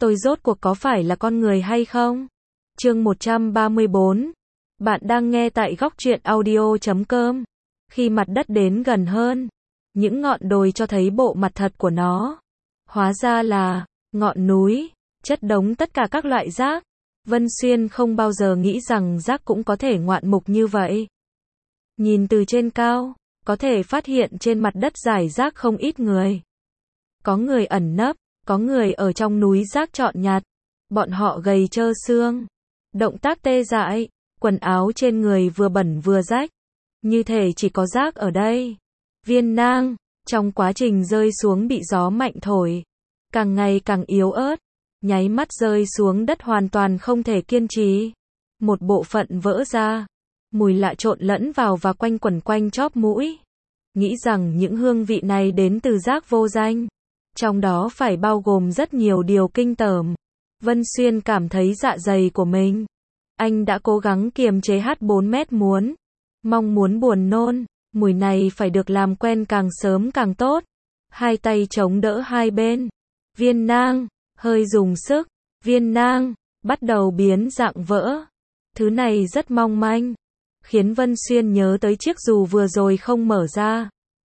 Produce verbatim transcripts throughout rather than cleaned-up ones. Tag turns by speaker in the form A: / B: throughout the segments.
A: tôi rốt cuộc có phải là con người hay không? Chương một trăm ba mươi bốn. Bạn đang nghe tại góc truyện audio chấm com. Khi mặt đất đến gần hơn, những ngọn đồi cho thấy bộ mặt thật của nó. Hóa ra là ngọn núi, chất đống tất cả các loại rác. Vân Xuyên không bao giờ nghĩ rằng rác cũng có thể ngoạn mục như vậy. Nhìn từ trên cao, có thể phát hiện trên mặt đất rải rác không ít người. Có người ẩn nấp, có người ở trong núi rác trọn nhặt. Bọn họ gầy trơ xương, động tác tê dại, quần áo trên người vừa bẩn vừa rách. Như thể chỉ có rác ở đây. Viên nang, trong quá trình rơi xuống bị gió mạnh thổi, càng ngày càng yếu ớt, nháy mắt rơi xuống đất hoàn toàn không thể kiên trì. Một bộ phận vỡ ra, mùi lạ trộn lẫn vào và quanh quẩn quanh chóp mũi. Nghĩ rằng những hương vị này đến từ rác vô danh. Trong đó phải bao gồm rất nhiều điều kinh tởm. Vân Xuyên cảm thấy dạ dày của mình. Anh đã cố gắng kiềm chế hát bốn mét muốn. Mong muốn buồn nôn. Mùi này phải được làm quen càng sớm càng tốt. Hai tay chống đỡ hai bên. Viên nang, hơi dùng sức. Viên nang, bắt đầu biến dạng vỡ. Thứ này rất mong manh. Khiến Vân Xuyên nhớ tới chiếc dù vừa rồi không mở ra.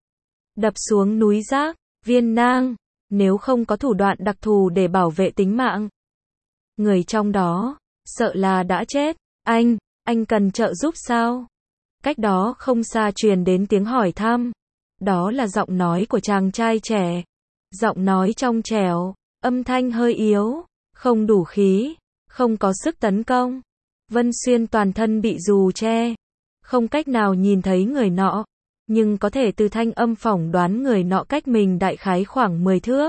A: Đập xuống núi rác. Viên nang, nếu không có thủ đoạn đặc thù để bảo vệ tính mạng. Người trong đó, sợ là đã chết. Anh, anh cần trợ giúp sao? Cách đó không xa truyền đến tiếng hỏi thăm. Đó là giọng nói của chàng trai trẻ. Giọng nói trong trẻo, âm thanh hơi yếu, không đủ khí, không có sức tấn công. Vân Xuyên toàn thân bị dù che, không cách nào nhìn thấy người nọ, nhưng có thể từ thanh âm phỏng đoán người nọ cách mình đại khái khoảng mười thước.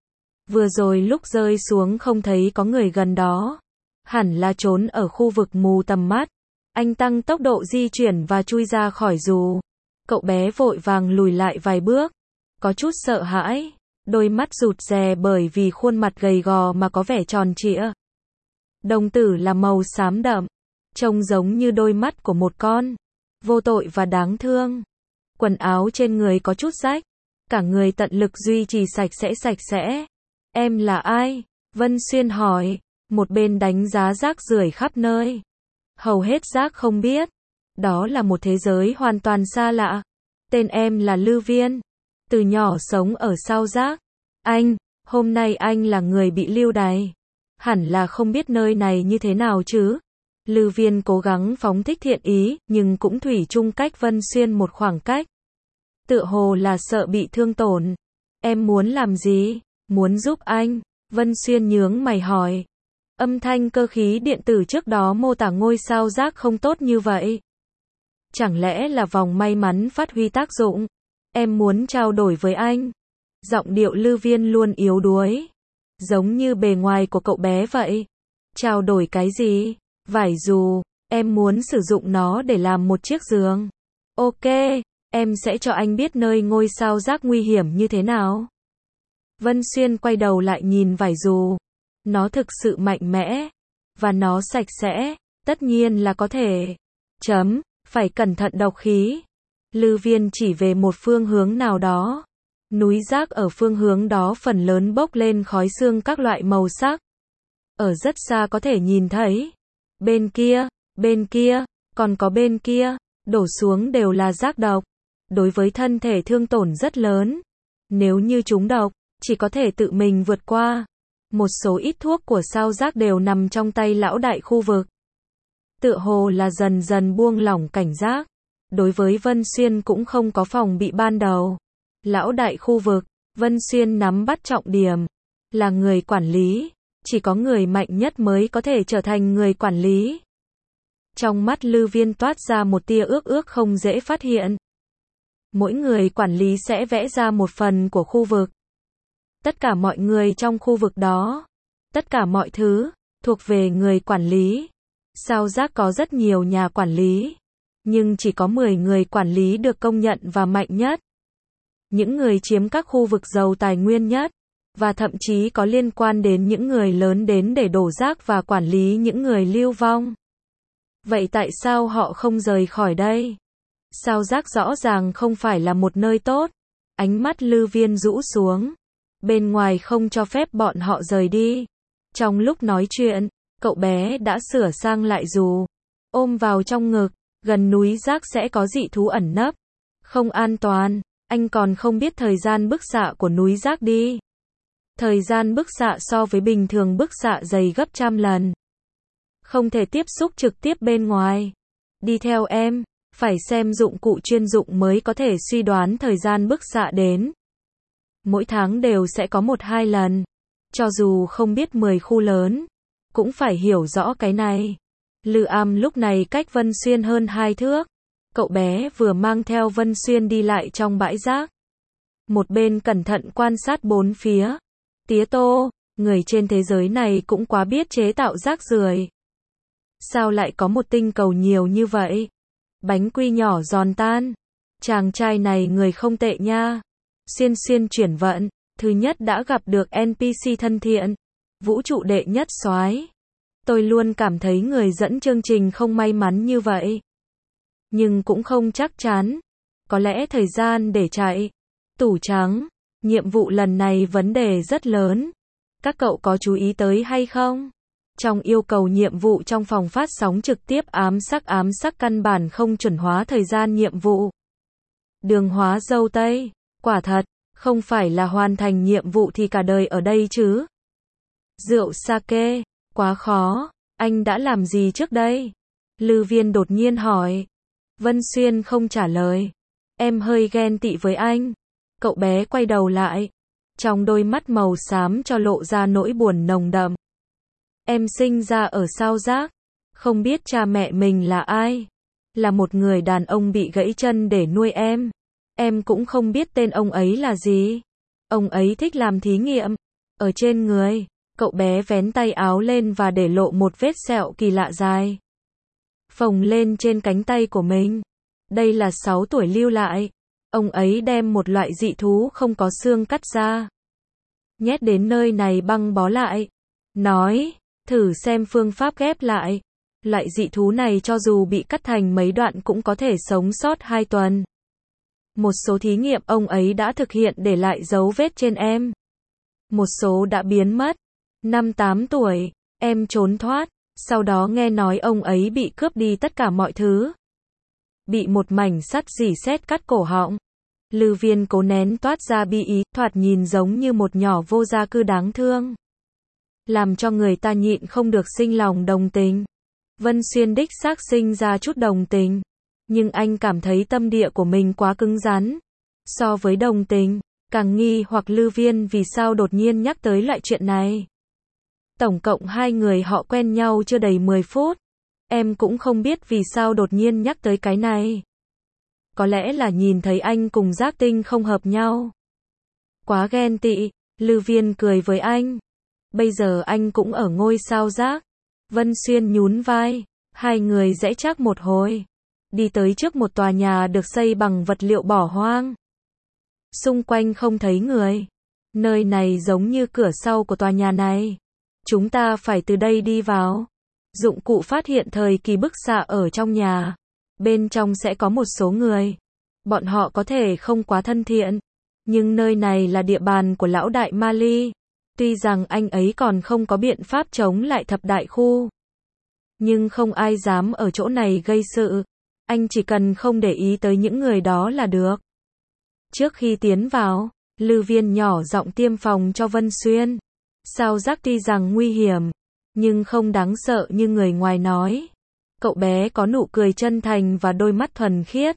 A: Vừa rồi lúc rơi xuống không thấy có người gần đó, hẳn là trốn ở khu vực mù tầm mắt. Anh tăng tốc độ di chuyển và chui ra khỏi dù. Cậu bé vội vàng lùi lại vài bước, có chút sợ hãi, đôi mắt rụt rè bởi vì khuôn mặt gầy gò mà có vẻ tròn trịa. Đồng tử là màu xám đậm, trông giống như đôi mắt của một con vô tội và đáng thương. Quần áo trên người có chút rách, cả người tận lực duy trì sạch sẽ sạch sẽ. Em là ai? Vân Xuyên hỏi, một bên đánh giá rác rưởi khắp nơi. Hầu hết rác không biết. Đó là một thế giới hoàn toàn xa lạ. Tên em là Lư Viên. Từ nhỏ sống ở sau rác. Anh, hôm nay anh là người bị lưu đày. Hẳn là không biết nơi này như thế nào chứ. Lư Viên cố gắng phóng thích thiện ý, nhưng cũng thủy chung cách Vân Xuyên một khoảng cách. Tựa hồ là sợ bị thương tổn. Em muốn làm gì? Muốn giúp anh. Vân Xuyên nhướng mày hỏi. Âm thanh cơ khí điện tử trước đó mô tả ngôi sao rác không tốt như vậy. Chẳng lẽ là vòng may mắn phát huy tác dụng? Em muốn trao đổi với anh. Giọng điệu Lư Viên luôn yếu đuối. Giống như bề ngoài của cậu bé vậy. Trao đổi cái gì? Vải dù. Em muốn sử dụng nó để làm một chiếc giường. Ok, em sẽ cho anh biết nơi ngôi sao rác nguy hiểm như thế nào. Vân Xuyên quay đầu lại nhìn vải dù. Nó thực sự mạnh mẽ. Và nó sạch sẽ. Tất nhiên là có thể. Chấm. Phải cẩn thận độc khí. Lư Viên chỉ về một phương hướng nào đó. Núi rác ở phương hướng đó phần lớn bốc lên khói xương các loại màu sắc. Ở rất xa có thể nhìn thấy. Bên kia, bên kia, còn có bên kia, đổ xuống đều là rác độc. Đối với thân thể thương tổn rất lớn. Nếu như chúng độc, chỉ có thể tự mình vượt qua. Một số ít thuốc của sao rác đều nằm trong tay lão đại khu vực. Tựa hồ là dần dần buông lỏng cảnh giác. Đối với Vân Xuyên cũng không có phòng bị ban đầu. Lão đại khu vực, Vân Xuyên nắm bắt trọng điểm. Là người quản lý. Chỉ có người mạnh nhất mới có thể trở thành người quản lý. Trong mắt Lư Viên toát ra một tia ước ước không dễ phát hiện. Mỗi người quản lý sẽ vẽ ra một phần của khu vực. Tất cả mọi người trong khu vực đó. Tất cả mọi thứ, thuộc về người quản lý. Sao rác có rất nhiều nhà quản lý. Nhưng chỉ có mười người quản lý được công nhận và mạnh nhất. Những người chiếm các khu vực giàu tài nguyên nhất. Và thậm chí có liên quan đến những người lớn đến để đổ rác và quản lý những người lưu vong. Vậy tại sao họ không rời khỏi đây? Sao rác rõ ràng không phải là một nơi tốt? Ánh mắt Lư Viên rũ xuống. Bên ngoài không cho phép bọn họ rời đi. Trong lúc nói chuyện, cậu bé đã sửa sang lại dù, ôm vào trong ngực, gần núi rác sẽ có dị thú ẩn nấp. Không an toàn, anh còn không biết thời gian bức xạ của núi rác đi. Thời gian bức xạ so với bình thường bức xạ dày gấp trăm lần. Không thể tiếp xúc trực tiếp bên ngoài. Đi theo em, phải xem dụng cụ chuyên dụng mới có thể suy đoán thời gian bức xạ đến. Mỗi tháng đều sẽ có một hai lần. Cho dù không biết mười khu lớn, cũng phải hiểu rõ cái này. Lư Am lúc này cách Vân Xuyên hơn hai thước. Cậu bé vừa mang theo Vân Xuyên đi lại trong bãi rác. Một bên cẩn thận quan sát bốn phía. Tía Tô, người trên thế giới này cũng quá biết chế tạo rác rưởi. Sao lại có một tinh cầu nhiều như vậy? Bánh quy nhỏ giòn tan. Chàng trai này người không tệ nha. Xuyên xuyên chuyển vận. Thứ nhất đã gặp được en pê xê thân thiện. Vũ trụ đệ nhất soái. Tôi luôn cảm thấy người dẫn chương trình không may mắn như vậy. Nhưng cũng không chắc chắn. Có lẽ thời gian để chạy. Tủ trắng. Nhiệm vụ lần này vấn đề rất lớn. Các cậu có chú ý tới hay không? Trong yêu cầu nhiệm vụ trong phòng phát sóng trực tiếp ám sắc ám sắc căn bản không chuẩn hóa thời gian nhiệm vụ. Đường hóa dâu tây. Quả thật, không phải là hoàn thành nhiệm vụ thì cả đời ở đây chứ. Rượu sake. Quá khó. Anh đã làm gì trước đây? Lư Viên đột nhiên hỏi. Vân Xuyên không trả lời. Em hơi ghen tị với anh. Cậu bé quay đầu lại. Trong đôi mắt màu xám cho lộ ra nỗi buồn nồng đậm. Em sinh ra ở sao rác. Không biết cha mẹ mình là ai. Là một người đàn ông bị gãy chân để nuôi em. Em cũng không biết tên ông ấy là gì. Ông ấy thích làm thí nghiệm. Ở trên người. Cậu bé vén tay áo lên và để lộ một vết sẹo kỳ lạ dài. Phồng lên trên cánh tay của mình. Đây là sáu tuổi lưu lại. Ông ấy đem một loại dị thú không có xương cắt ra. Nhét đến nơi này băng bó lại. Nói, thử xem phương pháp ghép lại. Loại dị thú này cho dù bị cắt thành mấy đoạn cũng có thể sống sót hai tuần. Một số thí nghiệm ông ấy đã thực hiện để lại dấu vết trên em. Một số đã biến mất. Năm tám tuổi, em trốn thoát. Sau đó nghe nói ông ấy bị cướp đi tất cả mọi thứ. Bị một mảnh sắt rỉ sét cắt cổ họng. Lư Viên cố nén toát ra bi ý, thoạt nhìn giống như một nhỏ vô gia cư đáng thương. Làm cho người ta nhịn không được sinh lòng đồng tình. Vân Xuyên đích xác sinh ra chút đồng tình. Nhưng anh cảm thấy tâm địa của mình quá cứng rắn. So với đồng tình, càng nghi hoặc Lư Viên vì sao đột nhiên nhắc tới loại chuyện này. Tổng cộng hai người họ quen nhau chưa đầy mười phút. Em cũng không biết vì sao đột nhiên nhắc tới cái này. Có lẽ là nhìn thấy anh cùng Giác Tinh không hợp nhau. Quá ghen tị, Lư Viên cười với anh. Bây giờ anh cũng ở ngôi sao rác. Vân Xuyên nhún vai. Hai người rẽ chắc một hồi. Đi tới trước một tòa nhà được xây bằng vật liệu bỏ hoang. Xung quanh không thấy người. Nơi này giống như cửa sau của tòa nhà này. Chúng ta phải từ đây đi vào. Dụng cụ phát hiện thời kỳ bức xạ ở trong nhà. Bên trong sẽ có một số người. Bọn họ có thể không quá thân thiện. Nhưng nơi này là địa bàn của lão đại Mali. Tuy rằng anh ấy còn không có biện pháp chống lại thập đại khu. Nhưng không ai dám ở chỗ này gây sự. Anh chỉ cần không để ý tới những người đó là được. Trước khi tiến vào, Lư Viên nhỏ giọng tiêm phòng cho Vân Xuyên. Sao rác tuy rằng nguy hiểm, nhưng không đáng sợ như người ngoài nói. Cậu bé có nụ cười chân thành và đôi mắt thuần khiết.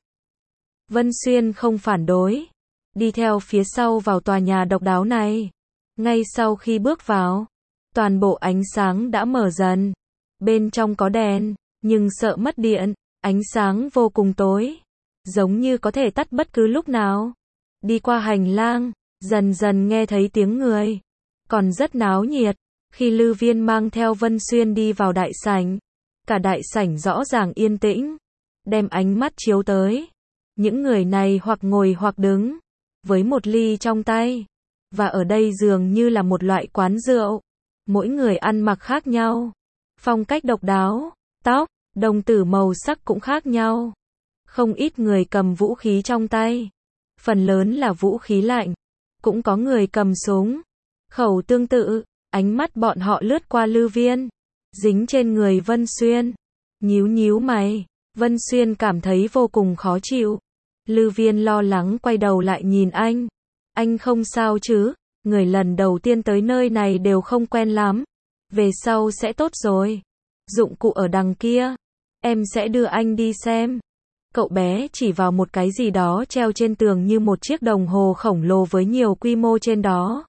A: Vân Xuyên không phản đối. Đi theo phía sau vào tòa nhà độc đáo này. Ngay sau khi bước vào, toàn bộ ánh sáng đã mở dần. Bên trong có đèn, nhưng sợ mất điện. Ánh sáng vô cùng tối. Giống như có thể tắt bất cứ lúc nào. Đi qua hành lang, dần dần nghe thấy tiếng người. Còn rất náo nhiệt. Khi Lư Viên mang theo Vân Xuyên đi vào đại sảnh. Cả đại sảnh rõ ràng yên tĩnh. Đem ánh mắt chiếu tới. Những người này hoặc ngồi hoặc đứng. Với một ly trong tay. Và ở đây dường như là một loại quán rượu. Mỗi người ăn mặc khác nhau. Phong cách độc đáo. Tóc, đồng tử màu sắc cũng khác nhau. Không ít người cầm vũ khí trong tay. Phần lớn là vũ khí lạnh. Cũng có người cầm súng. Khẩu tương tự. Ánh mắt bọn họ lướt qua Lư Viên, dính trên người Vân Xuyên. Nhíu nhíu mày, Vân Xuyên cảm thấy vô cùng khó chịu. Lư Viên lo lắng quay đầu lại nhìn anh. Anh không sao chứ? Người lần đầu tiên tới nơi này đều không quen lắm. Về sau sẽ tốt rồi. Dụng cụ ở đằng kia. Em sẽ đưa anh đi xem. Cậu bé chỉ vào một cái gì đó treo trên tường như một chiếc đồng hồ khổng lồ với nhiều quy mô trên đó.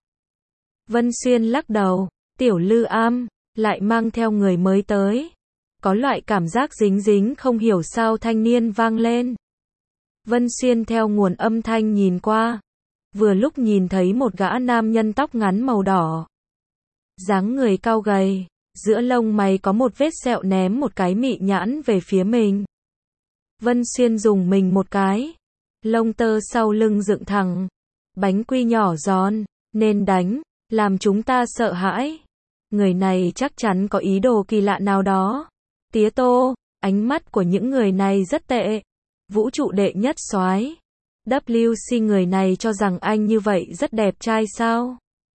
A: Vân Xuyên lắc đầu. Tiểu Lư Am, lại mang theo người mới tới. Có loại cảm giác dính dính không hiểu sao thanh niên vang lên. Vân Xuyên theo nguồn âm thanh nhìn qua. Vừa lúc nhìn thấy một gã nam nhân tóc ngắn màu đỏ. Dáng người cao gầy, giữa lông mày có một vết sẹo ném một cái mị nhãn về phía mình. Vân Xuyên dùng mình một cái. Lông tơ sau lưng dựng thẳng. Bánh quy nhỏ giòn, nên đánh, làm chúng ta sợ hãi. Người này chắc chắn có ý đồ kỳ lạ nào đó. Tía Tô, ánh mắt của những người này rất tệ. Vũ trụ đệ nhất soái. vê xê người này cho rằng anh như vậy rất đẹp trai sao?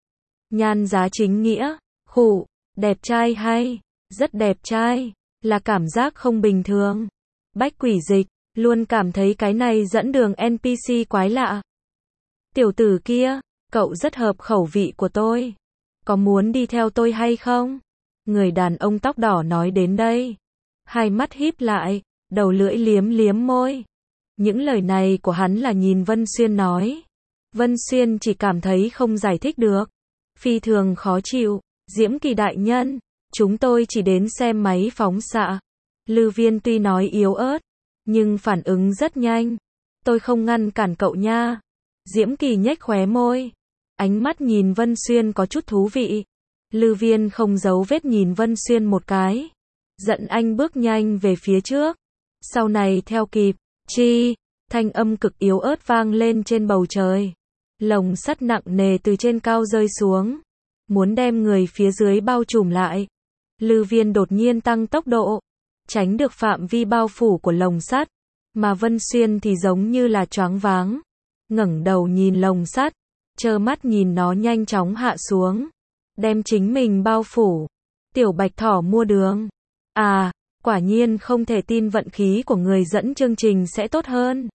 A: Nhan Giá chính nghĩa, khụ, đẹp trai hay, rất đẹp trai, là cảm giác không bình thường. Bách Quỷ Dịch, luôn cảm thấy cái này dẫn đường en pê xê quái lạ. Tiểu tử kia, cậu rất hợp khẩu vị của tôi. Có muốn đi theo tôi hay không? Người đàn ông tóc đỏ nói đến đây. Hai mắt híp lại, đầu lưỡi liếm liếm môi. Những lời này của hắn là nhìn Vân Xuyên nói. Vân Xuyên chỉ cảm thấy không giải thích được. Phi thường khó chịu. Diễm Kỳ đại nhân, chúng tôi chỉ đến xem máy phóng xạ. Lư Viên tuy nói yếu ớt, nhưng phản ứng rất nhanh. Tôi không ngăn cản cậu nha. Diễm Kỳ nhếch khóe môi. Ánh mắt nhìn Vân Xuyên có chút thú vị. Lư Viên không giấu vết nhìn Vân Xuyên một cái. Giận anh bước nhanh về phía trước. Sau này theo kịp. Chi, thanh âm cực yếu ớt vang lên trên bầu trời. Lồng sắt nặng nề từ trên cao rơi xuống. Muốn đem người phía dưới bao trùm lại. Lư Viên đột nhiên tăng tốc độ. Tránh được phạm vi bao phủ của lồng sắt. Mà Vân Xuyên thì giống như là choáng váng. Ngẩng đầu nhìn lồng sắt. Trơ mắt nhìn nó nhanh chóng hạ xuống. Đem chính mình bao phủ. Tiểu Bạch Thỏ mua đường. À, quả nhiên không thể tin vận khí của người dẫn chương trình sẽ tốt hơn.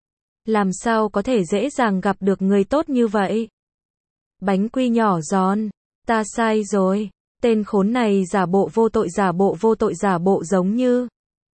A: Làm sao có thể dễ dàng gặp được người tốt như vậy? Bánh quy nhỏ giòn. Ta sai rồi. Tên khốn này giả bộ vô tội giả bộ vô tội giả bộ giống như.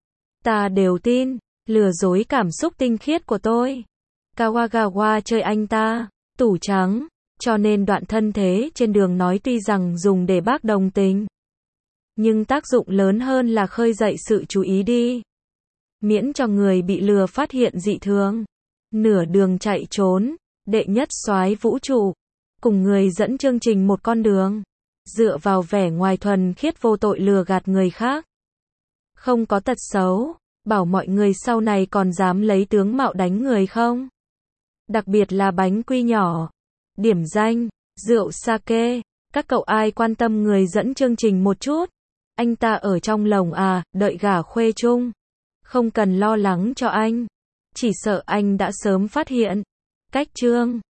A: Ta đều tin. Lừa dối cảm xúc tinh khiết của tôi. Kawagawa chơi anh ta. Tủ trắng. Cho nên đoạn thân thế trên đường nói tuy rằng dùng để bác đồng tình. Nhưng tác dụng lớn hơn là khơi dậy sự chú ý đi. Miễn cho người bị lừa phát hiện dị thường. Nửa đường chạy trốn. Đệ nhất soái vũ trụ. Cùng người dẫn chương trình một con đường. Dựa vào vẻ ngoài thuần khiết vô tội lừa gạt người khác. Không có tật xấu. Bảo mọi người sau này còn dám lấy tướng mạo đánh người không? Đặc biệt là bánh quy nhỏ. Điểm danh. Rượu sake. Các cậu ai quan tâm người dẫn chương trình một chút? Anh ta ở trong lồng à, đợi gả khuê chung. Không cần lo lắng cho anh. Chỉ sợ anh đã sớm phát hiện. Cách chương.